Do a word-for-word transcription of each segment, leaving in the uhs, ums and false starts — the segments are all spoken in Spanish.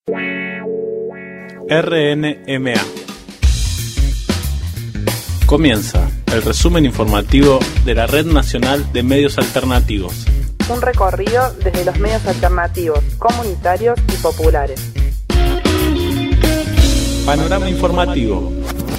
R N M A. Comienza el resumen informativo de la Red Nacional de Medios Alternativos. Un recorrido desde los medios alternativos, comunitarios y populares. Panorama informativo.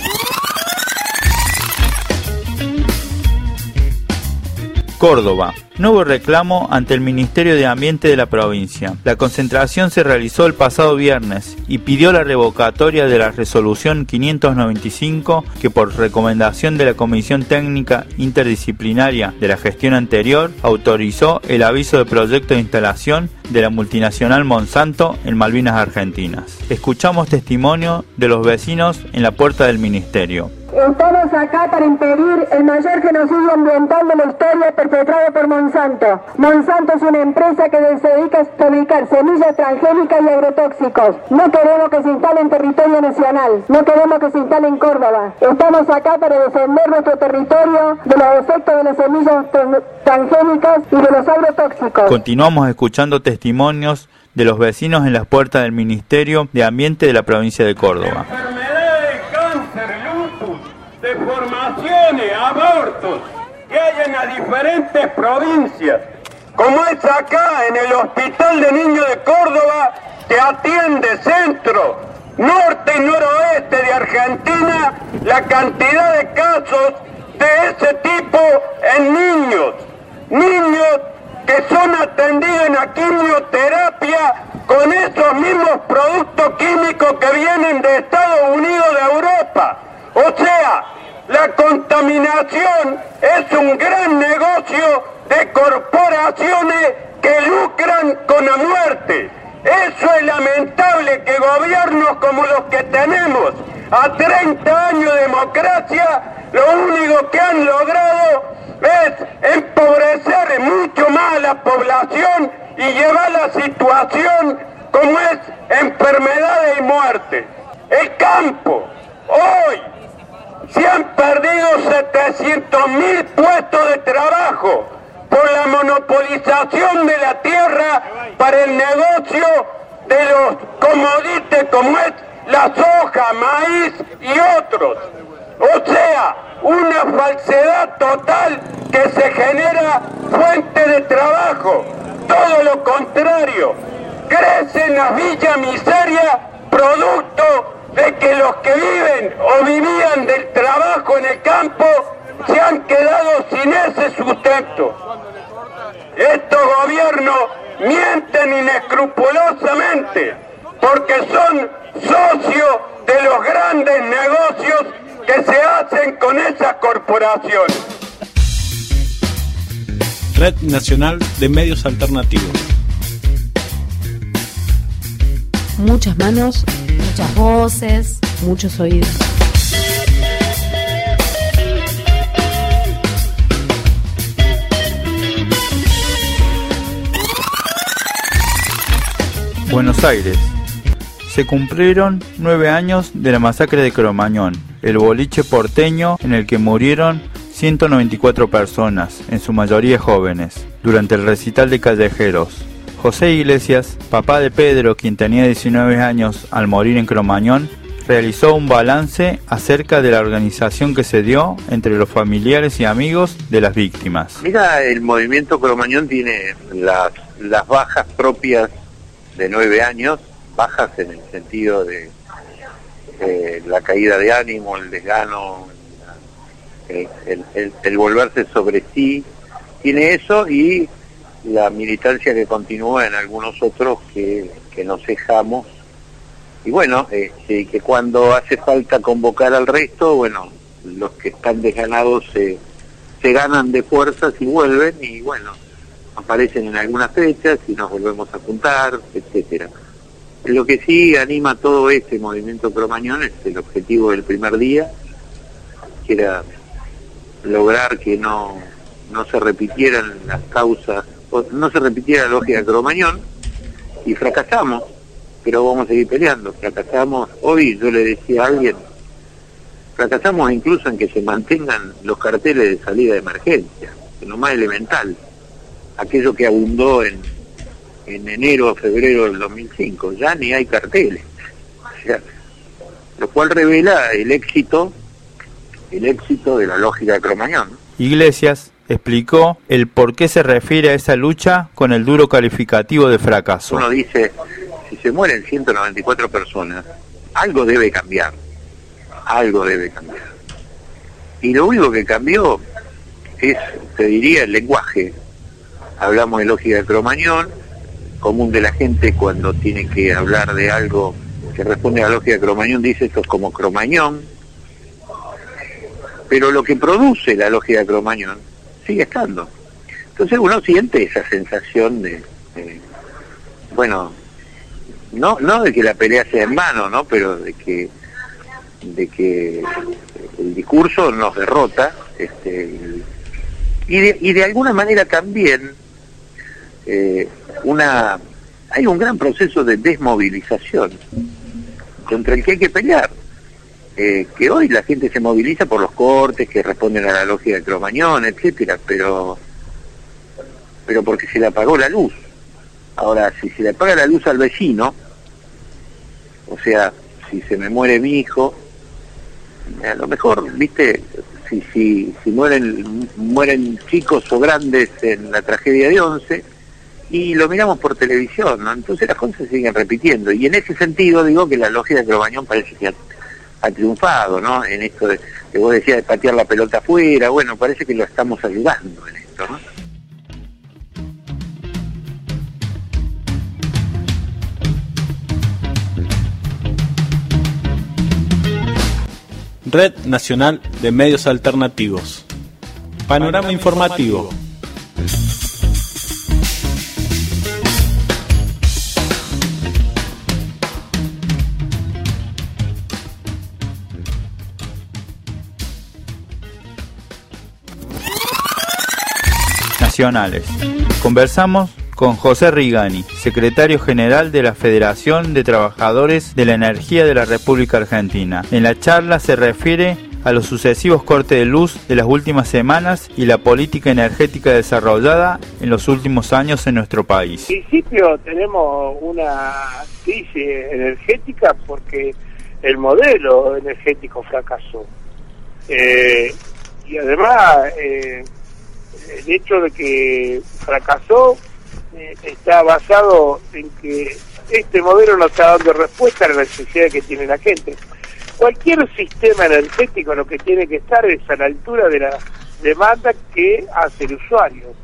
Córdoba. Nuevo reclamo ante el Ministerio de Ambiente de la provincia. La concentración se realizó el pasado viernes y pidió la revocatoria de la resolución quinientos noventa y cinco que por recomendación de la Comisión Técnica Interdisciplinaria de la gestión anterior autorizó el aviso de proyecto de instalación de la multinacional Monsanto en Malvinas Argentinas. Escuchamos testimonio de los vecinos en la puerta del ministerio. Estamos acá para impedir el mayor genocidio ambiental de la historia perpetrado por Monsanto. Monsanto es una empresa que se dedica a fabricar semillas transgénicas y agrotóxicos. No queremos que se instale en territorio nacional, no queremos que se instale en Córdoba. Estamos acá para defender nuestro territorio de los efectos de las semillas transgénicas y de los agrotóxicos. Continuamos escuchando testimonios de los vecinos en las puertas del Ministerio de Ambiente de la provincia de Córdoba. Deformaciones, abortos que hay en las diferentes provincias, como es acá en el Hospital de Niños de Córdoba, que atiende centro, norte y noroeste de Argentina, la cantidad de casos de ese tipo en niños, niños que son atendidos en la quimioterapia con esos mismos productos químicos que vienen de Estados Unidos de Europa. O sea, la contaminación es un gran negocio de corporaciones que lucran con la muerte. Eso es lamentable que gobiernos como los que tenemos a treinta años de democracia, lo único que han logrado es empobrecer mucho más a la población y llevar la situación como es enfermedades y muerte. El campo, hoy, se han perdido setecientos mil puestos de trabajo por la monopolización de la tierra para el negocio de los commodities como es la soja, maíz y otros. O sea, una falsedad total que se genera fuente de trabajo. Todo lo contrario, crecen las villas miseria producto de que los que viven o vivían del trabajo en el campo se han quedado sin ese sustento. Estos gobiernos mienten inescrupulosamente porque son socios de los grandes negocios que se hacen con esas corporaciones. Red Nacional de Medios Alternativos. Muchas manos, muchas voces, muchos oídos. Buenos Aires. Se cumplieron nueve años de la masacre de Cromañón, el boliche porteño en el que murieron ciento noventa y cuatro personas, en su mayoría jóvenes, durante el recital de callejeros. José Iglesias, papá de Pedro, quien tenía diecinueve años al morir en Cromañón, realizó un balance acerca de la organización que se dio entre los familiares y amigos de las víctimas. Mira, el movimiento Cromañón tiene las, las bajas propias de nueve años, bajas en el sentido de eh, la caída de ánimo, el desgano, el, el, el, el volverse sobre sí, tiene eso y la militancia que continúa en algunos otros que, que nos cejamos. Y bueno, este, que cuando hace falta convocar al resto, bueno, los que están desganados se, se ganan de fuerzas y vuelven, y bueno, aparecen en algunas fechas y nos volvemos a juntar, etcétera. Lo que sí anima todo este movimiento Cromañón es el objetivo del primer día, que era lograr que no, no se repitieran las causas, no se repitiera la lógica de Cromañón, y fracasamos, pero vamos a seguir peleando. Fracasamos, hoy yo le decía a alguien, fracasamos incluso en que se mantengan los carteles de salida de emergencia, en lo más elemental, aquello que abundó en, en enero o febrero del dos mil cinco, ya ni hay carteles. O sea, lo cual revela el éxito, el éxito de la lógica de Cromañón. Iglesias explicó el por qué se refiere a esa lucha con el duro calificativo de fracaso. Uno dice, si se mueren ciento noventa y cuatro personas, algo debe cambiar, algo debe cambiar. Y lo único que cambió es, te diría, el lenguaje. Hablamos de lógica de Cromañón, común de la gente cuando tiene que hablar de algo que responde a la lógica de Cromañón, dice esto es como Cromañón, pero lo que produce la lógica de Cromañón sigue estando. Entonces uno siente esa sensación de, de bueno, no no de que la pelea sea en vano, ¿no? Pero de que de que el discurso nos derrota, este, el, y, de, y de alguna manera también eh, una hay un gran proceso de desmovilización contra el que hay que pelear. Eh, que hoy la gente se moviliza por los cortes que responden a la lógica de Cromañón, etcétera, pero pero porque se le apagó la luz. Ahora, si se le apaga la luz al vecino, o sea, si se me muere mi hijo, a lo mejor, viste, si si si mueren mueren chicos o grandes en la tragedia de Once, y lo miramos por televisión, ¿no? Entonces las cosas se siguen repitiendo, y en ese sentido digo que la lógica de Cromañón parece que ha, ha triunfado, ¿no? En esto de, que vos decías de patear la pelota afuera, bueno, parece que lo estamos ayudando en esto, ¿no? Red Nacional de Medios Alternativos. Panorama informativo. Nacionales. Conversamos con José Rigani, secretario general de la Federación de Trabajadores de la Energía de la República Argentina. En la charla se refiere a los sucesivos cortes de luz de las últimas semanas y la política energética desarrollada en los últimos años en nuestro país. En principio tenemos una crisis energética porque el modelo energético fracasó. Eh, y además, eh, el hecho de que fracasó eh, está basado en que este modelo no está dando respuesta a la necesidad que tiene la gente. Cualquier sistema energético lo que tiene que estar es a la altura de la demanda que hace el usuario.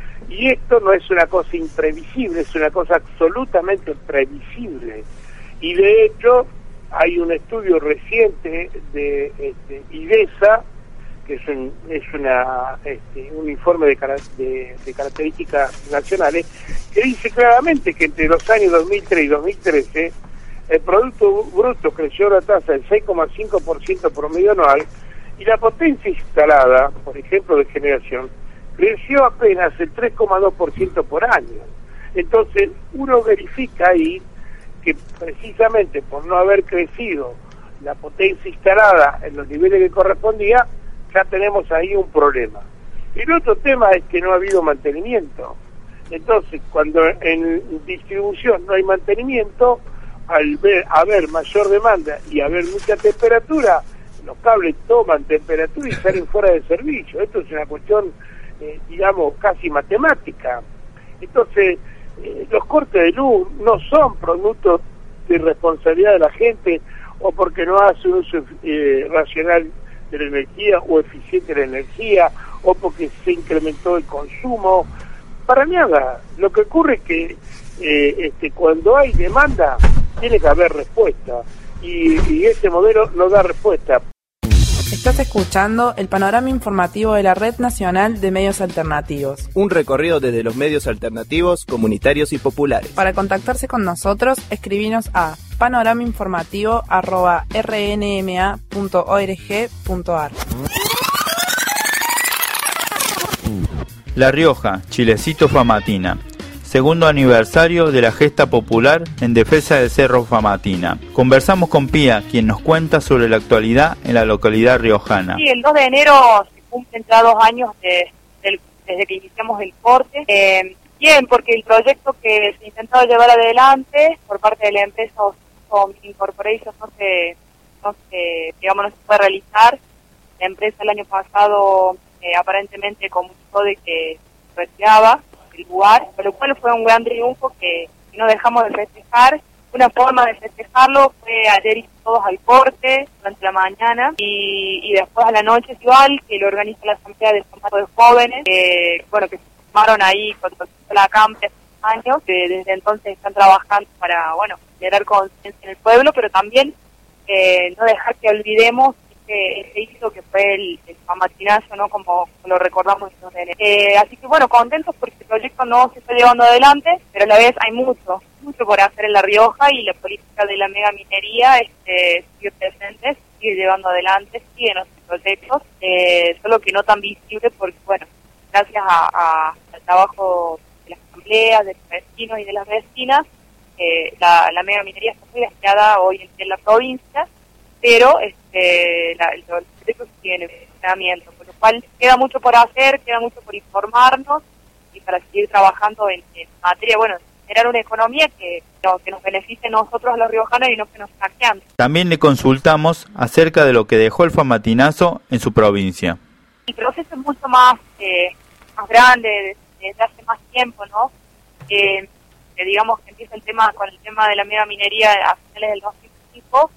Y esto no es una cosa imprevisible, es una cosa absolutamente previsible. Y de hecho hay un estudio reciente de este, IDESA, que es un, es una este, un informe de, de, de características nacionales, que dice claramente que entre los años dos mil tres y dos mil trece el Producto Bruto creció a una tasa del seis coma cinco por ciento promedio anual y la potencia instalada, por ejemplo de generación, creció apenas el tres coma dos por ciento por año. Entonces uno verifica ahí que precisamente por no haber crecido la potencia instalada en los niveles que correspondía, ya tenemos ahí un problema. El otro tema es que no ha habido mantenimiento. Entonces, cuando en distribución no hay mantenimiento, al ver haber mayor demanda y haber mucha temperatura, los cables toman temperatura y salen fuera de servicio. Esto es una cuestión, eh, digamos, casi matemática. Entonces, eh, los cortes de luz no son producto de irresponsabilidad de la gente o porque no hace un uso eh, racional de la energía o eficiente de la energía o porque se incrementó el consumo. Para nada. Lo que ocurre es que eh, este, cuando hay demanda tiene que haber respuesta y, y este modelo no da respuesta. Estás escuchando el panorama informativo de la Red Nacional de Medios Alternativos. Un recorrido desde los medios alternativos, comunitarios y populares. Para contactarse con nosotros, escribinos a panoramainformativo arroba r n m a punto org punto a r. La Rioja, Chilecito Famatina. Segundo aniversario de la gesta popular en defensa del Cerro Famatina. Conversamos con Pía, quien nos cuenta sobre la actualidad en la localidad riojana. Sí, el dos de enero se cumplen ya dos años de, del, desde que iniciamos el corte. Eh, Bien, porque el proyecto que se intentó llevar adelante por parte de la empresa Osco Incorporation no se, no se, digamos, no se puede realizar. La empresa el año pasado eh, aparentemente comunicó de que se retiraba del lugar, por lo cual fue un gran triunfo que, que no dejamos de festejar. Una forma de festejarlo fue ayer ir todos al corte durante la mañana y, y después a la noche es igual, que lo organiza la Asamblea de Formato de Jóvenes, que bueno, que se formaron ahí cuando se la acampe hace años, que desde entonces están trabajando para, bueno, generar conciencia en el pueblo, pero también eh, no dejar que olvidemos ese, ese hito que fue el, el pamatinazo, ¿no? Como, como lo recordamos en los de enero. Eh, así que bueno, contentos porque el proyecto no se está llevando adelante, pero a la vez hay mucho, mucho por hacer en La Rioja y la política de la mega minería este, sigue presente, sigue llevando adelante, sigue en los proyectos, eh, solo que no tan visible porque, bueno, gracias a, a, al trabajo de las asambleas, de los vecinos y de las vecinas, eh, la, la mega minería está muy deseada hoy en, en la provincia, pero este, la, el proyecto sigue en funcionamiento, por lo cual queda mucho por hacer, queda mucho por informarnos y para seguir trabajando en, en materia, bueno, generar una economía que, que nos beneficie a nosotros los riojanos y no que nos saquean. También le consultamos acerca de lo que dejó el pamatinazo en su provincia. El proceso es mucho más, eh, más grande, desde hace más tiempo, ¿no? Eh, que digamos que empieza el tema con el tema de la mega minería a finales del dos mil cinco,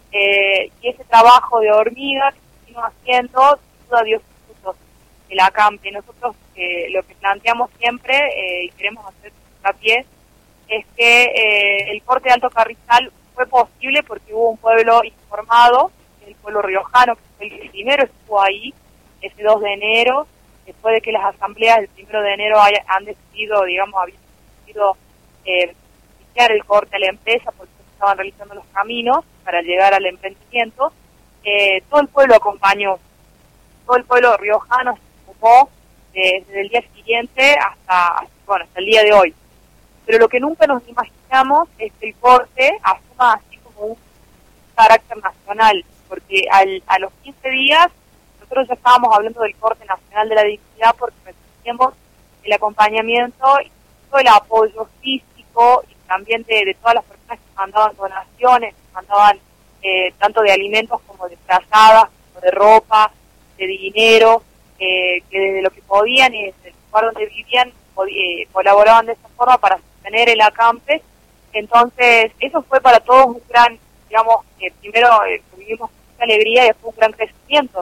eh, y ese trabajo de hormiga que seguimos haciendo, duda dio frutos el acampe. Nosotros eh, lo que planteamos siempre, eh, y queremos hacer hincapié, es que eh, el corte de Alto Carrizal fue posible porque hubo un pueblo informado, el pueblo riojano, que fue el primero, estuvo ahí ese dos de enero, después de que las asambleas del primero de enero haya, han decidido, digamos, habían decidido eh, iniciar el corte a la empresa porque estaban realizando los caminos para llegar al emprendimiento. Eh, todo el pueblo acompañó, todo el pueblo riojano se ocupó eh, desde el día siguiente hasta, bueno, hasta el día de hoy. Pero lo que nunca nos imaginamos es que el corte asuma así como un carácter nacional, porque al, a los quince días nosotros ya estábamos hablando del corte nacional de la dignidad porque recibimos el acompañamiento y todo el apoyo físico y también de, de todas las personas que mandaban donaciones, que mandaban eh, tanto de alimentos como de frazadas, como de ropa, de dinero, eh, que desde lo que podían y desde el lugar donde vivían eh, colaboraban de esa forma para sostener el acampe. Entonces eso fue para todos un gran, digamos, que primero eh, tuvimos mucha alegría y después un gran crecimiento,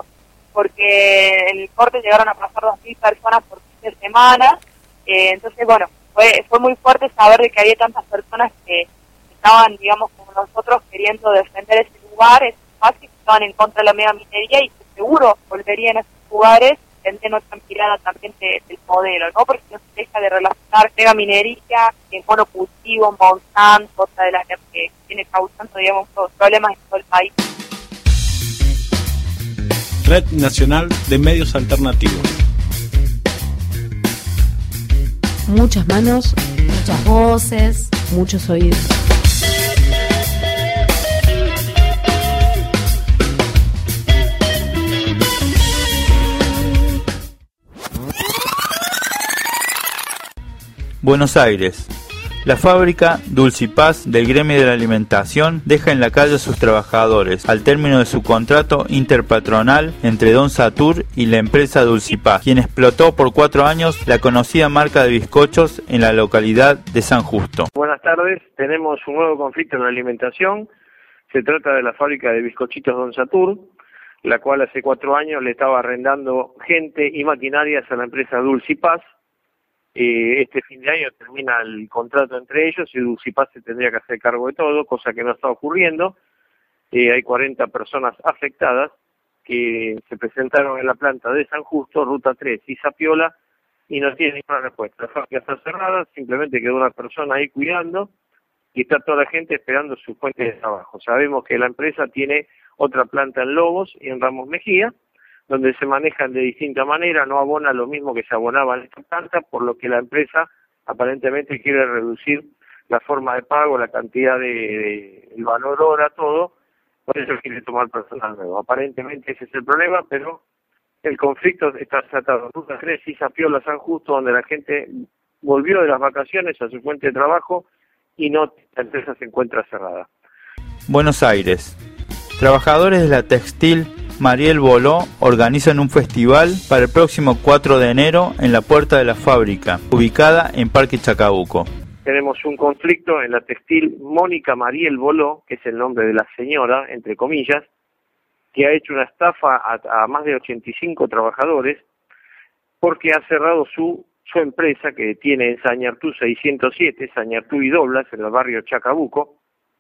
porque en el corte llegaron a pasar dos mil personas por fin de semana, eh, entonces bueno, fue fue muy fuerte saber de que había tantas personas que estaban, digamos, como nosotros, queriendo defender ese lugar, ese espacio, que estaban en contra de la mega minería y que seguro volverían a esos lugares, teniendo otra mirada también de, del modelo, ¿no? Porque no se deja de relacionar mega minería, en monocultivo, Monsanto, otra de las que viene causando, digamos, problemas en todo el país. Red Nacional de Medios Alternativos. Muchas manos, muchas voces, muchos oídos. Buenos Aires. La fábrica Dulcipaz del gremio de la alimentación deja en la calle a sus trabajadores al término de su contrato interpatronal entre Don Satur y la empresa Dulcipaz, quien explotó por cuatro años la conocida marca de bizcochos en la localidad de San Justo. Buenas tardes, tenemos un nuevo conflicto en la alimentación. Se trata de la fábrica de bizcochitos Don Satur, la cual hace cuatro años le estaba arrendando gente y maquinarias a la empresa Dulcipaz. Eh, este fin de año termina el contrato entre ellos y Dulcipaz se tendría que hacer cargo de todo, cosa que no está ocurriendo. Eh, hay cuarenta personas afectadas que se presentaron en la planta de San Justo, Ruta tres y Zapiola, y no tienen ninguna respuesta. La fábrica está cerrada, simplemente quedó una persona ahí cuidando y está toda la gente esperando su fuente de trabajo. Sabemos que la empresa tiene otra planta en Lobos y en Ramos Mejía, donde se manejan de distinta manera, no abona lo mismo que se abonaba en esta planta, por lo que la empresa aparentemente quiere reducir la forma de pago, la cantidad de, de el valor hora, todo, por eso quiere tomar personal nuevo. Aparentemente ese es el problema, pero el conflicto está tratado en Ruta tres y Zapiola, San Justo, donde la gente volvió de las vacaciones a su fuente de trabajo y no, la empresa se encuentra cerrada. Buenos Aires. Trabajadores de la textil Mariel Boló organizan un festival para el próximo cuatro de enero en la puerta de la fábrica, ubicada en Parque Chacabuco. Tenemos un conflicto en la textil Mónica Mariel Boló, que es el nombre de la señora, entre comillas, que ha hecho una estafa a, a más de ochenta y cinco trabajadores porque ha cerrado su, su empresa que tiene en Sañartú seiscientos siete, Sañartú y Doblas, en el barrio Chacabuco.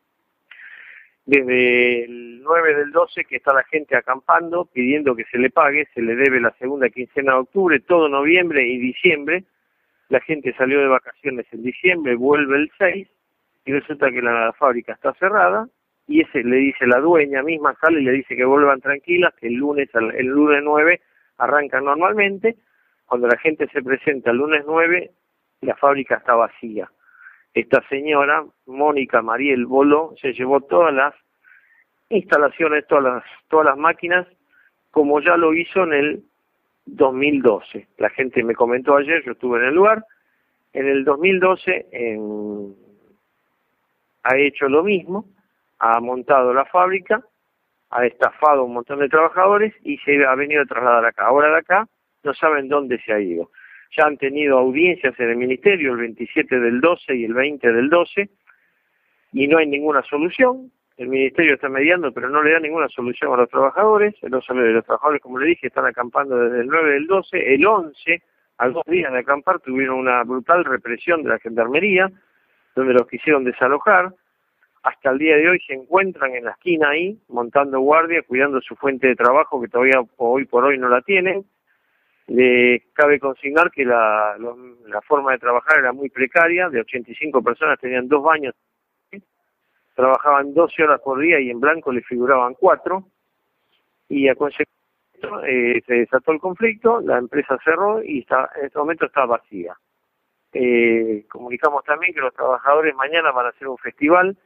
Desde el nueve del doce que está la gente acampando, pidiendo que se le pague, se le debe la segunda quincena de octubre, todo noviembre y diciembre. La gente salió de vacaciones en diciembre, vuelve el seis, y resulta que la fábrica está cerrada, y ese le dice la dueña misma, sale y le dice que vuelvan tranquilas, que el lunes, el lunes nueve arrancan normalmente. Cuando la gente se presenta el lunes nueve, la fábrica está vacía. Esta señora, Mónica Mariel Boló, se llevó todas las instalaciones, todas las, todas las máquinas, como ya lo hizo en el dos mil doce. La gente me comentó ayer, yo estuve en el lugar, en el dos mil doce en, ha hecho lo mismo, ha montado la fábrica, ha estafado a un montón de trabajadores y se ha venido a trasladar acá. Ahora de acá no saben dónde se ha ido. Ya han tenido audiencias en el ministerio el veintisiete del doce y el veinte del doce y no hay ninguna solución. El ministerio está mediando, pero no le da ninguna solución a los trabajadores. Los, los trabajadores, como le dije, están acampando desde el nueve del doce. El once, a dos días de acampar, tuvieron una brutal represión de la gendarmería, donde los quisieron desalojar. Hasta el día de hoy se encuentran en la esquina ahí, montando guardia, cuidando su fuente de trabajo, que todavía hoy por hoy no la tienen. Le cabe consignar que la, lo, la forma de trabajar era muy precaria, de ochenta y cinco personas tenían dos baños, trabajaban doce horas por día y en blanco le figuraban cuatro, y a consecuencia eh, se desató el conflicto, la empresa cerró y está, en este momento está vacía. Eh, comunicamos también que los trabajadores mañana van a hacer un festival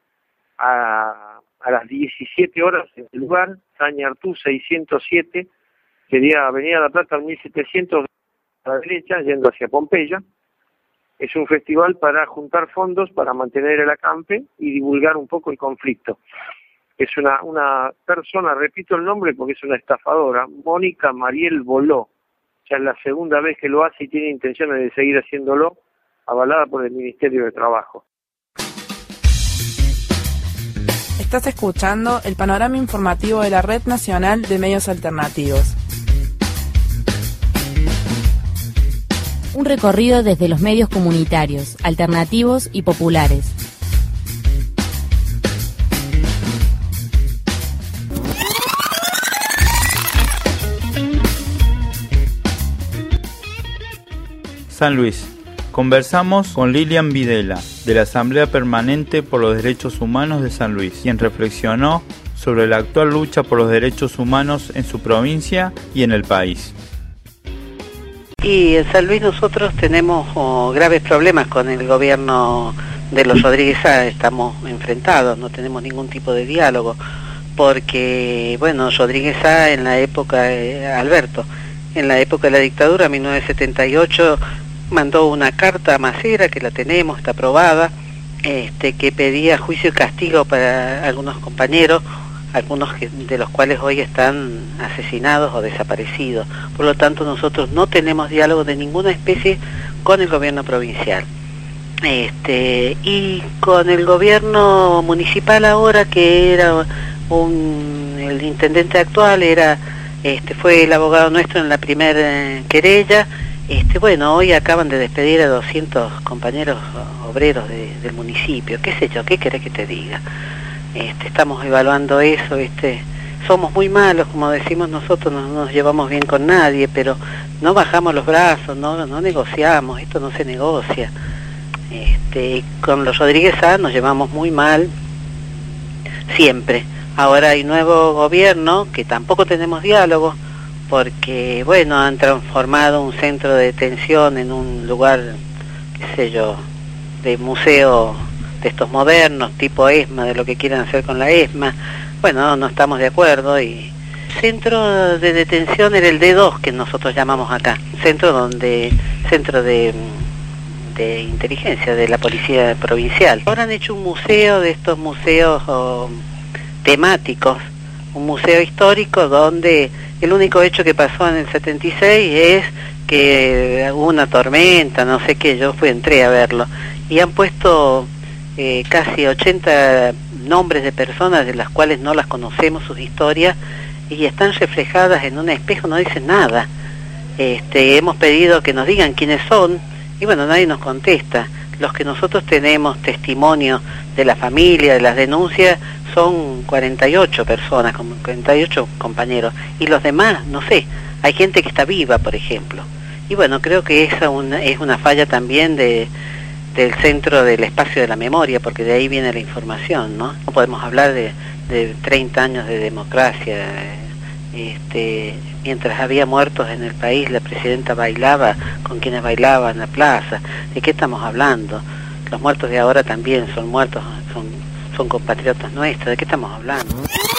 a, a las diecisiete horas en el lugar, Sañartú seiscientos siete, sería Avenida La Plata mil setecientos a la derecha, yendo hacia Pompeya. Es un festival para juntar fondos para mantener el acampe y divulgar un poco el conflicto. Es una, una persona, repito el nombre porque es una estafadora, Mónica Mariel Boló. Ya es la segunda vez que lo hace y tiene intenciones de seguir haciéndolo, avalada por el Ministerio de Trabajo. Estás escuchando el panorama informativo de la Red Nacional de Medios Alternativos. Un recorrido desde los medios comunitarios, alternativos y populares. San Luis. Conversamos con Lilian Videla, de la Asamblea Permanente por los Derechos Humanos de San Luis, quien reflexionó sobre la actual lucha por los derechos humanos en su provincia y en el país. Y en San Luis nosotros tenemos oh, graves problemas con el gobierno de los Rodríguez Sá, estamos enfrentados, no tenemos ningún tipo de diálogo, porque, bueno, Rodríguez Sá en la época, eh, Alberto, en la época de la dictadura, mil novecientos setenta y ocho, mandó una carta a Macera, que la tenemos, está aprobada, este, que pedía juicio y castigo para algunos compañeros, algunos que, de los cuales hoy están asesinados o desaparecidos. Por lo tanto, nosotros no tenemos diálogo de ninguna especie con el gobierno provincial. Este, y con el gobierno municipal ahora, que era un, el intendente actual, era este, fue el abogado nuestro en la primera querella. Este, bueno, hoy acaban de despedir a doscientos compañeros obreros de, del municipio. ¿Qué sé yo? ¿Qué querés que te diga? Este, estamos evaluando eso, este, somos muy malos, como decimos nosotros, no nos llevamos bien con nadie, pero no bajamos los brazos, no, no negociamos, esto no se negocia. Este, con los Rodríguez Sá nos llevamos muy mal, siempre. Ahora hay nuevo gobierno, que tampoco tenemos diálogo, porque, bueno, han transformado un centro de detención en un lugar, qué sé yo, de museo de estos modernos, tipo ESMA, de lo que quieran hacer con la ESMA. Bueno, no, no estamos de acuerdo. Y centro de detención era el D dos, que nosotros llamamos acá, centro donde centro de, de inteligencia de la policía provincial. Ahora han hecho un museo de estos museos oh, temáticos, un museo histórico donde el único hecho que pasó en el setenta y seis es que hubo una tormenta, no sé qué, yo fui, entré a verlo, y han puesto eh, casi ochenta nombres de personas de las cuales no las conocemos sus historias, y están reflejadas en un espejo, no dicen nada. Este, hemos pedido que nos digan quiénes son, y bueno, nadie nos contesta. Los que nosotros tenemos testimonio de la familia, de las denuncias, son cuarenta y ocho personas, cuarenta y ocho compañeros, y los demás, no sé, hay gente que está viva, por ejemplo. Y bueno, creo que esa una, es una falla también de, del centro del espacio de la memoria, porque de ahí viene la información, ¿no? No podemos hablar de, de treinta años de democracia. Este, mientras había muertos en el país, la presidenta bailaba con quienes bailaban en la plaza. ¿De qué estamos hablando? Los muertos de ahora también son muertos, son, son compatriotas nuestros. ¿De qué estamos hablando?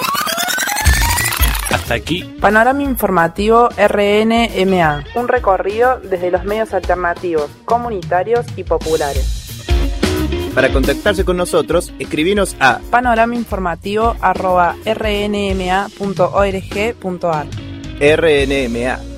Hasta aquí Panorama Informativo R N M A, un recorrido desde los medios alternativos, comunitarios y populares. Para contactarse con nosotros, escribinos a panoramainformativo arroba r n m a punto org punto a r. R N M A,